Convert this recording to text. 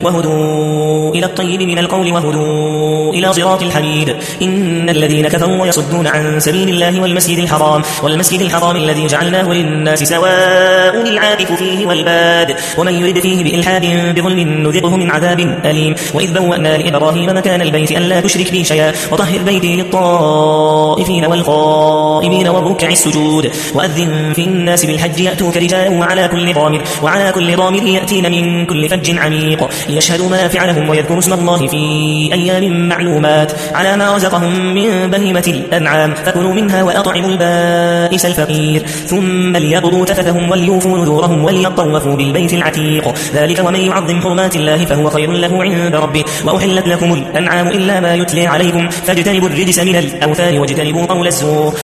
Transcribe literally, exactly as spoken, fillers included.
وهدوا إلى الطيب من القول وهدوا إلى صراط الحميد. إن الذين كفروا ويصدون عن سبيل الله والمسجد الحرام والمسجد الحرام الذي جعلناه للناس سواء العاكف فيه والباد ومن يرد فيه بإلحاد بظلم نذقه من عذاب أليم. وإذ بوأنا لإبراهيم مكان البيت ألا تشرك بي شيئا وطهر بيتي للطائفين والقائمين والركع السجود. وأذن في الناس بالحج يأتوك رجالا وعلى كل ضامر وعلى كل ضامر يأتين من كل فج عميق ليشهدوا منافع لهم ويذكروا اسم الله في أيام معلومات على ما رزقهم من بهيمة الأنعام فكلوا منها وأطعموا البائس الفقير ثم ليقضوا تفثهم وليوفوا نذورهم وليطوفوا بالبيت العتيق. ذلك ومن يعظم حرمات الله فهو خير له عند ربه. وأحلت لكم الأنعام إلا ما يتلي عليكم فاجتنبوا الرجس من الأوثان واجتنبوا قول الزور